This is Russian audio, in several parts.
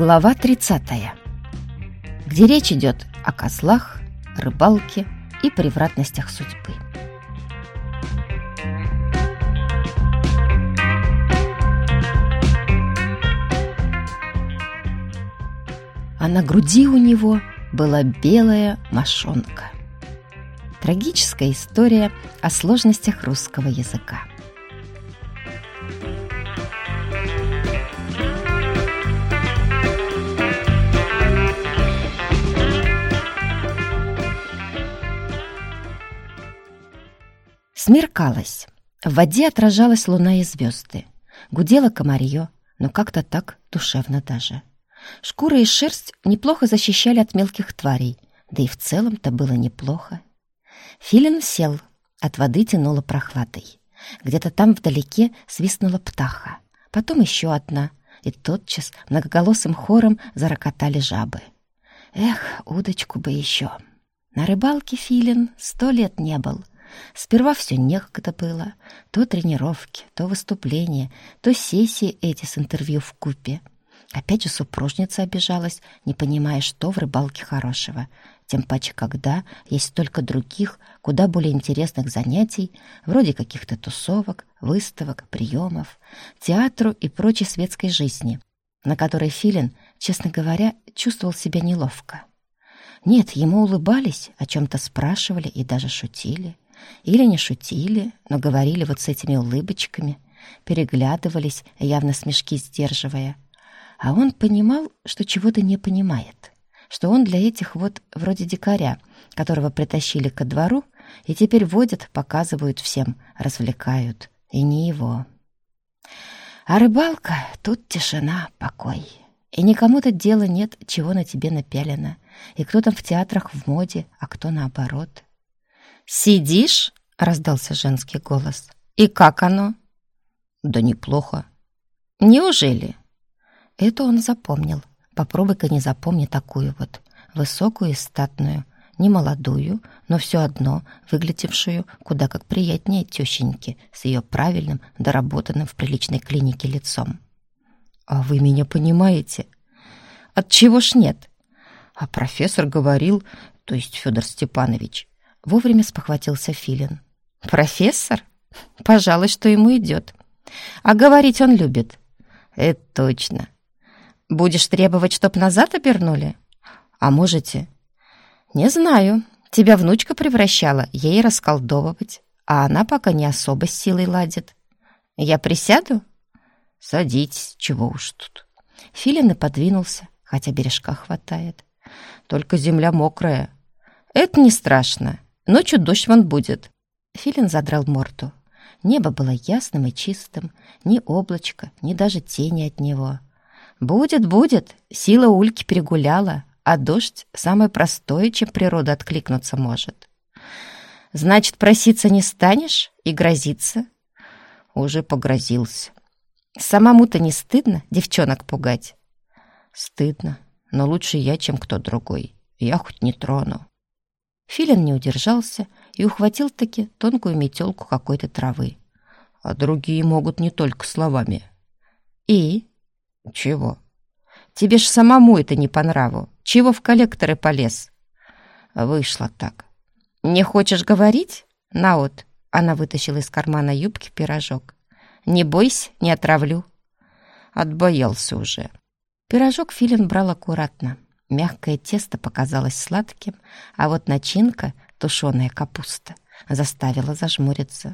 Глава 30, где речь идет о козлах, рыбалке и превратностях судьбы. А на груди у него была белая мошонка. Трагическая история о сложностях русского языка. Смеркалось. В воде отражалась луна и звезды. Гудело комарье, но как-то так душевно даже. Шкура и шерсть неплохо защищали от мелких тварей, да и в целом-то было неплохо. Филин сел, от воды тянуло прохладой. Где-то там вдалеке свистнула птаха, потом еще одна, и тотчас многоголосым хором зарокотали жабы. Эх, удочку бы еще. На рыбалке Филин 100 лет не был. Сперва все некогда было. То тренировки, то выступления, то сессии эти с интервью вкупе. Опять же супружница обижалась, не понимая, что в рыбалке хорошего. Тем паче, когда есть столько других, куда более интересных занятий, вроде каких-то тусовок, выставок, приемов, театру и прочей светской жизни, на которой Филин, честно говоря, чувствовал себя неловко. Нет, ему улыбались, о чем-то спрашивали и даже шутили. Или не шутили, но говорили вот с этими улыбочками, переглядывались, явно смешки сдерживая. А он понимал, что чего-то не понимает, что он для этих вот вроде дикаря, которого притащили ко двору, и теперь водят, показывают всем, развлекают, и не его. А рыбалка — тут тишина, покой. И никому-то дела нет, чего на тебе напялено, и кто там в театрах в моде, а кто наоборот. «Сидишь?» — раздался женский голос. «И как оно?» «Да неплохо». «Неужели?» Это он запомнил. Попробуй-ка не запомни такую вот. Высокую и статную, не молодую, но все одно выглядевшую куда как приятнее тещеньки с ее правильным, доработанным в приличной клинике лицом. «А вы меня понимаете?» «Отчего ж нет?» «А профессор говорил, то есть Федор Степанович». Вовремя спохватился Филин. «Профессор? Пожалуй, что ему идет. А говорить он любит». «Это точно. Будешь требовать, чтоб назад обернули? А можете?» «Не знаю. Тебя внучка превращала, ей расколдовывать, а она пока не особо с силой ладит. Я присяду?» «Садитесь, чего уж тут». Филин и подвинулся, хотя бережка хватает. «Только земля мокрая». «Это не страшно. Ночью дождь вон будет». Филин задрал морду. Небо было ясным и чистым, ни облачка, ни даже тени от него. «Будет, будет. Сила Ульки перегуляла, а дождь — самое простое, чем природа откликнуться может». «Значит, проситься не станешь и грозиться?» «Уже погрозился». «Самому-то не стыдно девчонок пугать?» «Стыдно, но лучше я, чем кто другой. Я хоть не трону». Филин не удержался и ухватил-таки тонкую метелку какой-то травы. «А другие могут не только словами». «И?» «Чего?» «Тебе ж самому это не по нраву. Чего в коллекторы полез?» «Вышло так». «Не хочешь говорить? На вот». Она вытащила из кармана юбки пирожок. «Не бойся, не отравлю». Отбоялся уже. Пирожок Филин брал аккуратно. Мягкое тесто показалось сладким, а вот начинка, тушеная капуста, заставила зажмуриться.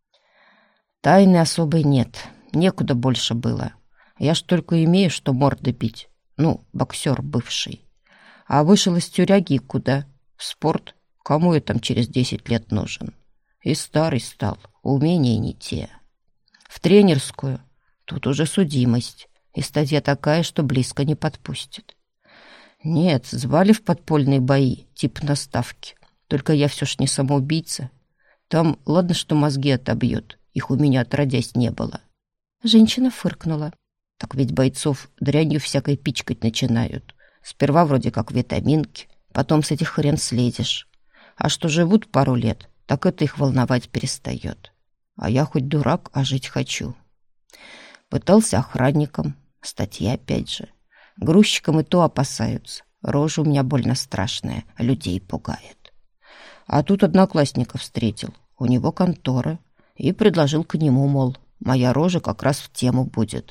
«Тайны особой нет, некуда больше было. Я ж только имею, что морды бить. Ну, боксер бывший. А вышел из тюряги куда? В спорт? Кому я там через 10 лет нужен? И старый стал, умения не те. В тренерскую? Тут уже судимость, и статья такая, что близко не подпустит. Нет, звали в подпольные бои, типа на ставки. Только я все ж не самоубийца. Там, ладно, что мозги отобьют, их у меня отродясь не было». Женщина фыркнула. «Так ведь бойцов дрянью всякой пичкать начинают. Сперва вроде как витаминки, потом с этих хрен слезешь. А что живут пару лет, так это их волновать перестает. А я хоть дурак, а жить хочу. Пытался охранником, статья опять же. Грузчикам и то опасаются. Рожа у меня больно страшная, людей пугает. А тут одноклассника встретил, у него контора, и предложил к нему, мол, моя рожа как раз в тему будет.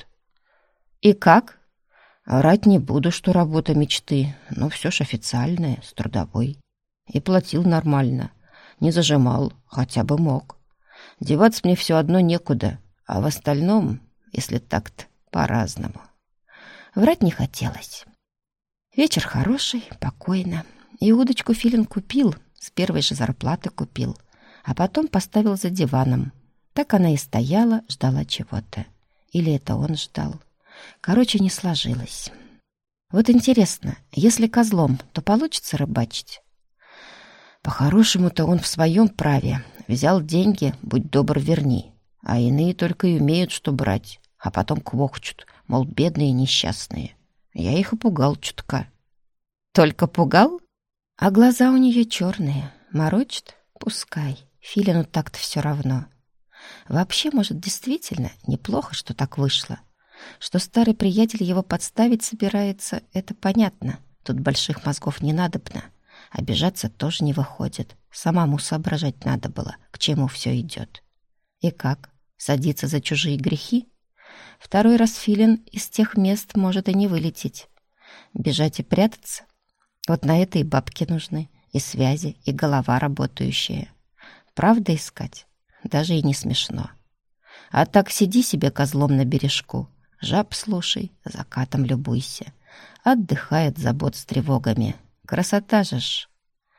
И как? Орать не буду, что работа мечты, но все ж официальное, с трудовой. И платил нормально, не зажимал, хотя бы мог. Деваться мне все одно некуда, а в остальном, если так-то, по-разному. Врать не хотелось. Вечер хороший, покойно. И удочку Филин купил, с первой же зарплаты купил, а потом поставил за диваном. Так она и стояла, ждала чего-то. Или это он ждал. Короче, не сложилось. Вот интересно, если козлом, то получится рыбачить? По-хорошему-то он в своем праве. Взял деньги, будь добр, верни. А иные только и умеют, что брать, а потом квохчут, мол, бедные несчастные. Я их и пугал чутка. Только пугал? А глаза у нее черные. Морочит? Пускай. Филину так-то все равно. Вообще, может, действительно неплохо, что так вышло. Что старый приятель его подставить собирается, это понятно. Тут больших мозгов не надобно. Обижаться тоже не выходит. Самому соображать надо было, к чему все идет. И как? Садиться за чужие грехи? Второй раз Филин из тех мест может и не вылететь. Бежать и прятаться? Вот на это и бабки нужны, и связи, и голова работающая. Правда искать? Даже и не смешно. А так сиди себе козлом на бережку, жаб слушай, закатом любуйся. Отдыхай от забот с тревогами. Красота же ж.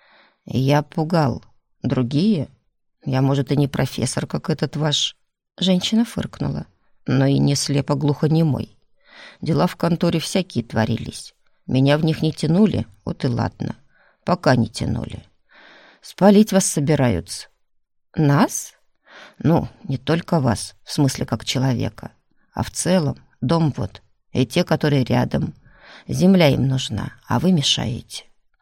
Я пугал. Другие? Я, может, и не профессор, как этот ваш. Женщина фыркнула. Но и не слепо-глухонемой. Дела в конторе всякие творились. Меня в них не тянули, вот и ладно. Пока не тянули. Спалить вас собираются. Нас? Ну, не только вас, в смысле как человека, а в целом дом вот, и те, которые рядом. Земля им нужна, а вы мешаете.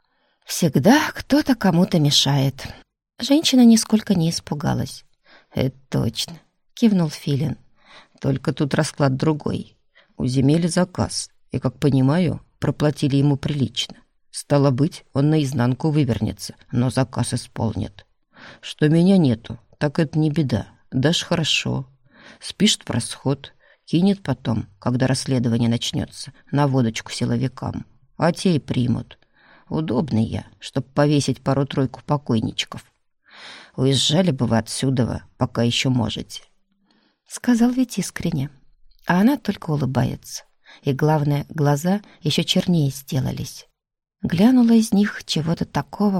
Всегда кто-то кому-то мешает. Женщина нисколько не испугалась. Это точно, кивнул Филин. Только тут расклад другой. У земели заказ, и, как понимаю, проплатили ему прилично. Стало быть, он наизнанку вывернется, но заказ исполнит. Что меня нету, так это не беда, даже хорошо. Спишет в расход, кинет потом, когда расследование начнется, на водочку силовикам, а те и примут. Удобный я, чтоб повесить пару-тройку покойничков. Уезжали бы вы отсюда, пока еще можете. Сказал ведь искренне. А она только улыбается. И, главное, глаза еще чернее сделались. Глянула из них чего-то такого,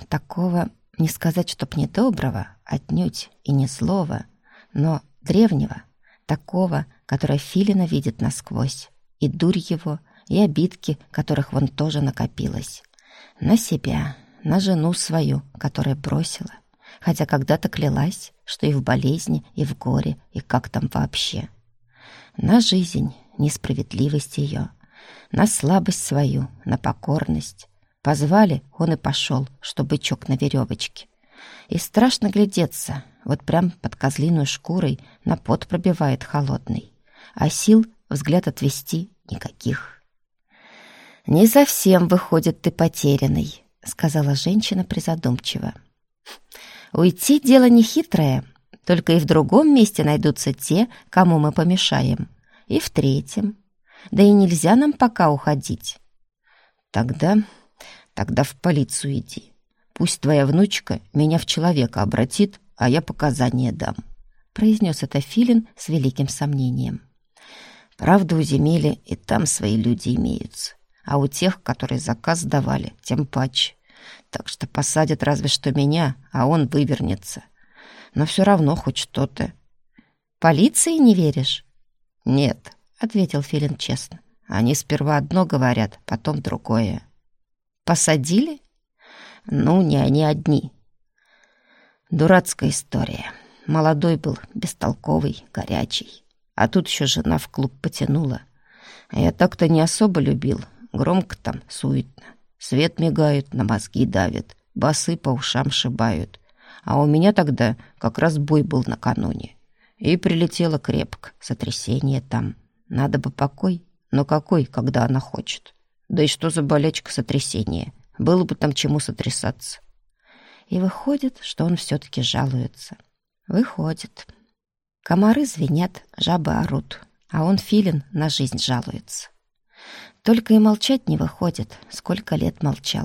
не сказать, чтоб недоброго, отнюдь и не злого, но древнего, такого, которое Филина видит насквозь, и дурь его, и обидки, которых вон тоже накопилось. На себя, на жену свою, которая бросила, хотя когда-то клялась, что и в болезни, и в горе, и как там вообще. На жизнь, несправедливость ее, на слабость свою, на покорность. Позвали, он и пошел, что бычок на веревочке. И страшно глядеться, вот прям под козлиной шкурой на пот пробивает холодный, а сил взгляд отвести никаких. «Не совсем, выходит, ты потерянный», — сказала женщина призадумчиво. «Уйти — дело нехитрое, только и в другом месте найдутся те, кому мы помешаем, и в третьем. Да и нельзя нам пока уходить». Тогда в полицию иди. Пусть твоя внучка меня в человека обратит, а я показания дам», — произнес это Филин с великим сомнением. «Правда, у земли и там свои люди имеются, а у тех, которые заказ давали, тем паче. Так что посадят разве что меня, а он вывернется. Но все равно хоть что-то». «Полиции не веришь?» «Нет», — ответил Филин честно. «Они сперва одно говорят, потом другое». «Посадили?» «Ну, не они одни. Дурацкая история. Молодой был, бестолковый, горячий. А тут еще жена в клуб потянула. А я так-то не особо любил. Громко там, суетно. Свет мигает, на мозги давит, басы по ушам шибают. А у меня тогда как раз бой был накануне. И прилетело крепко, сотрясение там. Надо бы покой, Но какой, когда она хочет? Да и что за болячка сотрясение? Было бы там чему сотрясаться. И выходит, что он все-таки жалуется. Выходит. Комары звенят, жабы орут, а он, Филин, на жизнь жалуется. Только и молчать не выходит, сколько лет молчал.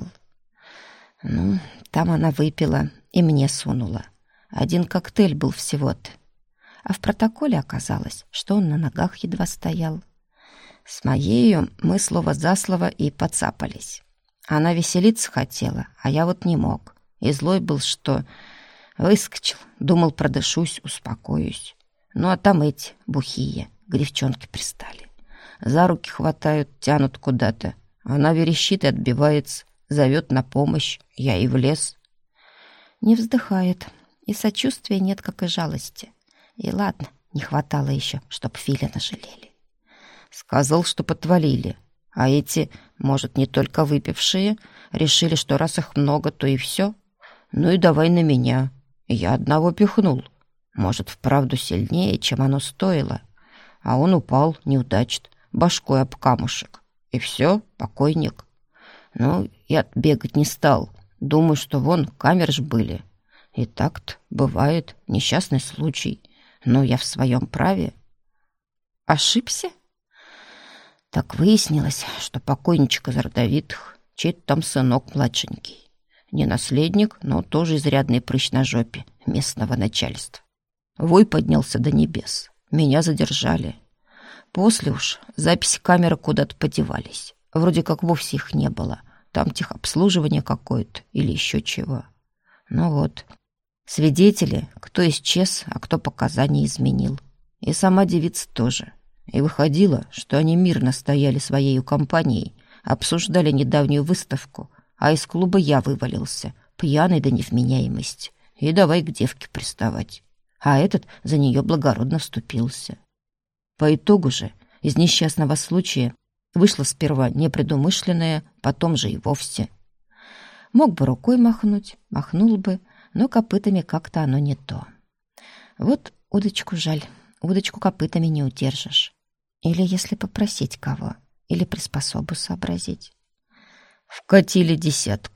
Ну, там она выпила и мне сунула. Один коктейль был всего-то. А в протоколе оказалось, что он на ногах едва стоял. С моею мы слово за слово и поцапались. Она веселиться хотела, а я вот не мог. И злой был, что выскочил. Думал, продышусь, успокоюсь. Ну, а там эти бухие, к девчонке пристали. За руки хватают, тянут куда-то. Она верещит и отбивается, зовет на помощь. Я и влез. Не вздыхает. И сочувствия нет, как и жалости. И ладно, не хватало еще, чтоб Филина жалели. Сказал, что подвалили. А эти, может, не только выпившие, решили, что раз их много, то и все. Ну и давай на меня. Я одного пихнул. Может, вправду сильнее, чем оно стоило. А он упал, неудачно, башкой об камушек. И все, покойник. Ну, я бегать не стал. Думаю, что вон камеры ж были. И так-то бывает несчастный случай. Но я в своем праве. Ошибся? Так выяснилось, что покойничек из родовитых, чей-то там сынок младшенький. Не наследник, но тоже изрядный прыщ на жопе местного начальства. Вой поднялся до небес. Меня задержали. После уж записи камеры куда-то подевались. Вроде как вовсе их не было. Там техобслуживание какое-то или еще чего. Ну вот. Свидетели, кто исчез, а кто показания изменил. И сама девица тоже. И выходило, что они мирно стояли своей компанией, обсуждали недавнюю выставку, а из клуба я вывалился, пьяный до невменяемости, и давай к девке приставать. А этот за нее благородно вступился. По итогу же из несчастного случая вышло сперва непредумышленное, потом же и вовсе. Мог бы рукой махнуть, махнул бы, но копытами как-то оно не то. Вот удочку жаль, удочку копытами не удержишь. Или если попросить кого, или приспособу сообразить. Вкатили 10.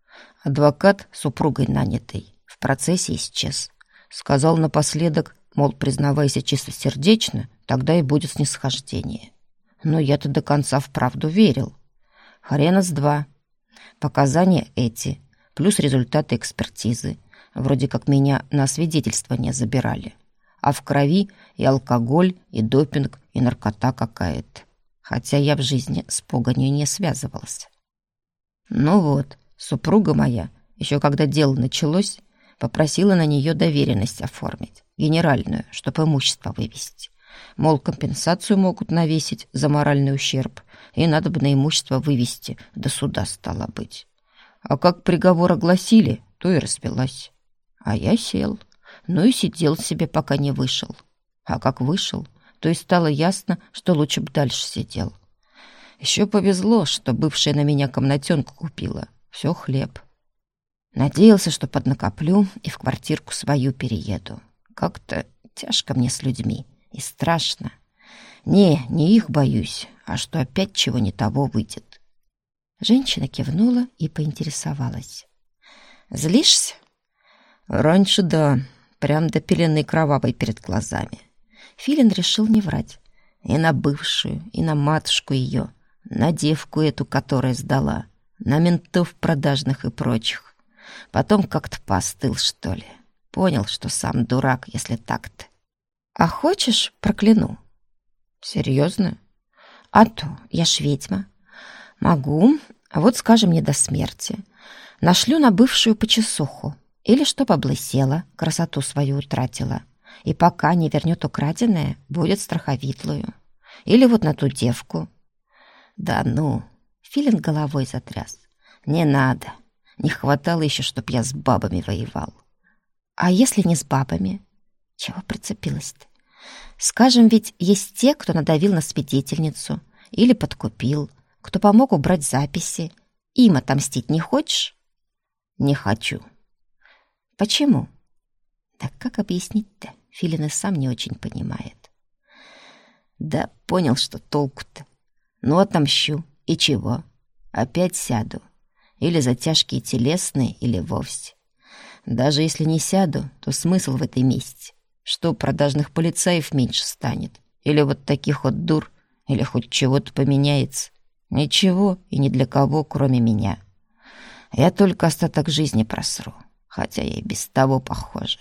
Адвокат супругой нанятой в процессе исчез. Сказал напоследок, мол, признавайся чистосердечно, тогда и будет снисхождение. Но я-то до конца вправду верил. Хрена с два. Показания эти, плюс результаты экспертизы. Вроде как меня на свидетельствование забирали. А в крови и алкоголь, и допинг, и наркота какая-то. Хотя я в жизни с погонью не связывался. Ну вот, супруга моя, еще когда дело началось, попросила на нее доверенность оформить, генеральную, чтобы имущество вывести. Мол, компенсацию могут навесить за моральный ущерб, и надо бы на имущество вывести, до суда стало быть. А как приговор огласили, то и развелась. А я сел. Ну и сидел себе, пока не вышел. А как вышел, то и стало ясно, что лучше бы дальше сидел. Еще повезло, что бывшая на меня комнатенку купила. Все хлеб. Надеялся, что поднакоплю и в квартирку свою перееду. Как-то тяжко мне с людьми и страшно. Не их боюсь, а что опять чего не того выйдет. Женщина кивнула и поинтересовалась. «Злишься?» «Раньше да, прям до пелены кровавой перед глазами». Филин решил не врать. И на бывшую, и на матушку ее, на девку эту, которая сдала, на ментов продажных и прочих. Потом как-то поостыл, что ли. Понял, что сам дурак, если так-то. «А хочешь, прокляну?» «Серьезно?» «А то, я ж ведьма. Могу, вот скажем мне до смерти. Нашлю на бывшую почесуху. Или чтоб облысела, красоту свою утратила. И пока не вернет украденное, будет страховитлую. Или вот на ту девку». «Да ну!» Филин головой затряс. «Не надо. Не хватало еще, чтоб я с бабами воевал». «А если не с бабами?» «Чего прицепилась-то? Скажем, ведь есть те, кто надавил на свидетельницу или подкупил, кто помог убрать записи. Им отомстить не хочешь?» «Не хочу». «Почему?» «Да как объяснить-то?» Филин и сам не очень понимает. «Да понял, что толку-то. Ну, отомщу. И чего? Опять сяду. Или за тяжкие телесные, или вовсе. Даже если не сяду, то смысл в этой мести. Что, продажных полицаев меньше станет? Или вот таких вот дур? Или хоть чего-то поменяется? Ничего и ни для кого, кроме меня. Я только остаток жизни просру, хотя я и без того похожа.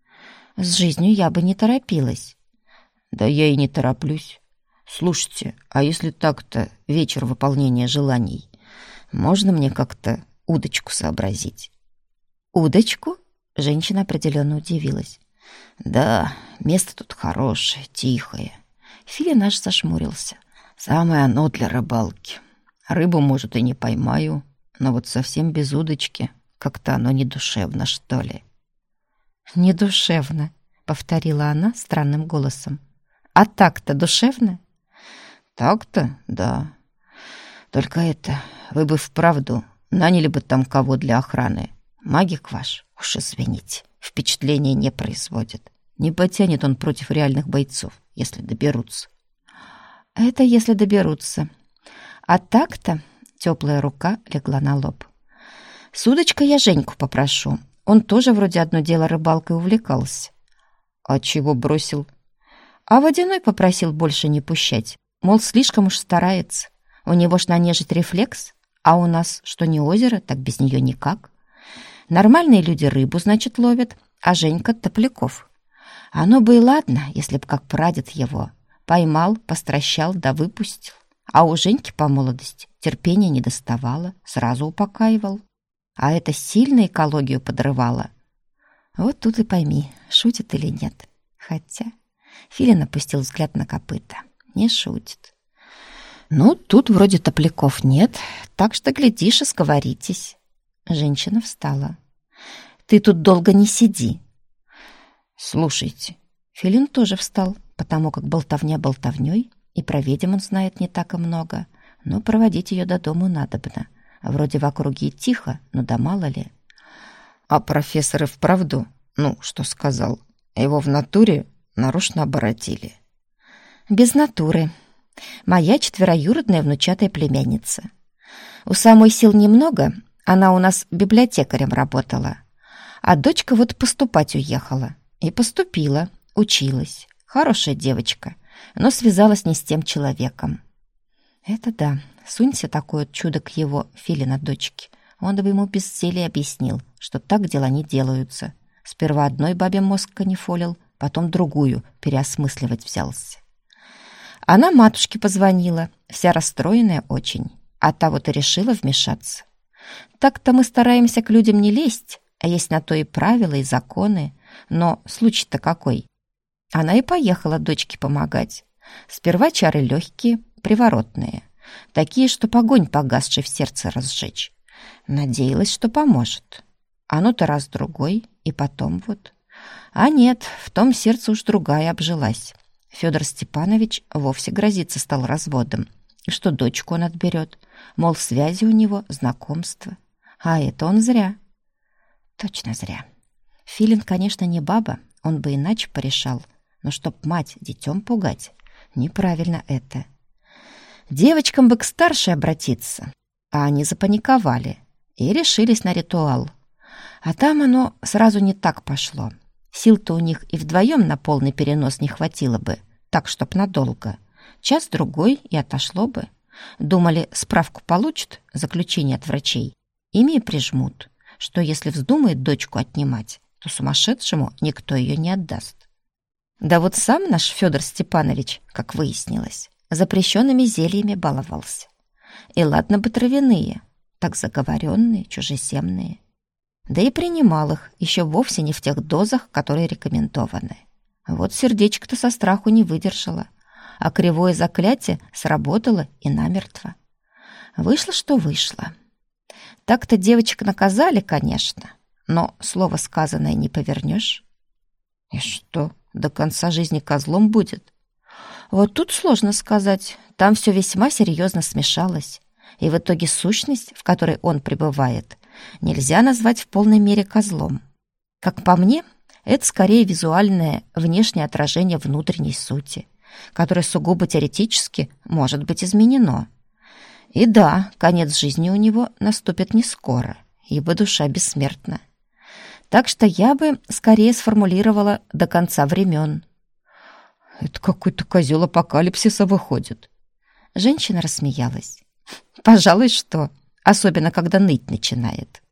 С жизнью я бы не торопилась. Да я и не тороплюсь. Слушайте, а если так-то вечер выполнения желаний, можно мне как-то удочку сообразить? Удочку? Женщина определенно удивилась. Да, место тут хорошее, тихое. Филин аж зашмурился. Самое оно для рыбалки. Рыбу, может, и не поймаю, но вот совсем без удочки как-то оно не душевно, что ли. «Не душевно», — повторила она странным голосом. «А так-то душевно?» «Так-то, да. Только это, вы бы вправду наняли бы там кого для охраны. Магик ваш, уж извините, впечатления не производит. Не потянет он против реальных бойцов, если доберутся». «Это если доберутся. А так-то...» — теплая рука легла на лоб. «С удочкой я Женьку попрошу. Он тоже вроде одно дело рыбалкой увлекался». «А чего бросил?» «А водяной попросил больше не пущать. Мол, слишком уж старается. У него ж на нежить рефлекс, а у нас что не озеро, так без нее никак. Нормальные люди рыбу, значит, ловят, а Женька — топляков. Оно бы и ладно, если б как прадед его. Поймал, постращал да выпустил. А у Женьки по молодости терпения не доставало, сразу упокаивал. А это сильно экологию подрывало. Вот тут и пойми, шутит или нет. Хотя Филин опустил взгляд на копыта. Не шутит. Ну, тут вроде топляков нет, так что, глядишь, и сговоритесь. Женщина встала. Ты тут долго не сиди. Слушайте. Филин тоже встал, потому как болтовня болтовней, и про ведьм он знает не так и много, но проводить ее до дому надобно. Вроде в округе тихо, но да мало ли. А профессор и вправду, что сказал, его в натуре нарочно оборотили. Без натуры. Моя четвероюродная внучатая племянница. У самой сил немного, она у нас библиотекарем работала. А дочка вот поступать уехала. И поступила, училась. Хорошая девочка, но связалась не с тем человеком. Это да, сунься такое чудо к его Филина дочке. Он бы ему без зелья объяснил, что так дела не делаются. Сперва одной бабе мозг канифолил, потом другую переосмысливать взялся. Она матушке позвонила, вся расстроенная очень, а та вот и решила вмешаться. Так-то мы стараемся к людям не лезть, а есть на то и правила, и законы, но случай-то какой. Она и поехала дочке помогать. Сперва чары легкие, приворотные, такие, что огонь погасший в сердце разжечь. Надеялась, что поможет. Оно-то раз-другой, и потом вот. А нет, в том сердце уж другая обжилась. Федор Степанович вовсе грозиться стал разводом, что дочку он отберет, мол, связи у него, знакомства. А это он зря. Точно зря. Филин, конечно, не баба, он бы иначе порешал, но чтоб мать детем пугать, неправильно это. Девочкам бы к старшей обратиться, а они запаниковали и решились на ритуал. А там оно сразу не так пошло. Сил-то у них и вдвоем на полный перенос не хватило бы, так, чтоб надолго. Час-другой и отошло бы. Думали, справку получат, заключение от врачей, ими и прижмут, что если вздумает дочку отнимать, то сумасшедшему никто ее не отдаст. Да вот сам наш Федор Степанович, как выяснилось, запрещенными зельями баловался. И ладно бы травяные, так заговоренные, чужеземные. Да и принимал их еще вовсе не в тех дозах, которые рекомендованы. Вот сердечко-то со страху не выдержало, а кривое заклятие сработало и намертво. Вышло, что вышло. Так-то девочек наказали, конечно, но слово сказанное не повернешь. И что, до конца жизни козлом будет? Вот тут сложно сказать. Там все весьма серьезно смешалось. И в итоге сущность, в которой он пребывает, нельзя назвать в полной мере козлом. Как по мне, это скорее визуальное внешнее отражение внутренней сути. которое сугубо теоретически может быть изменено. И да, конец жизни у него наступит не скоро, ибо душа бессмертна. Так что я бы скорее сформулировала «до конца времен». Это какой-то козел апокалипсиса выходит. Женщина рассмеялась. Пожалуй, что, особенно когда ныть начинает.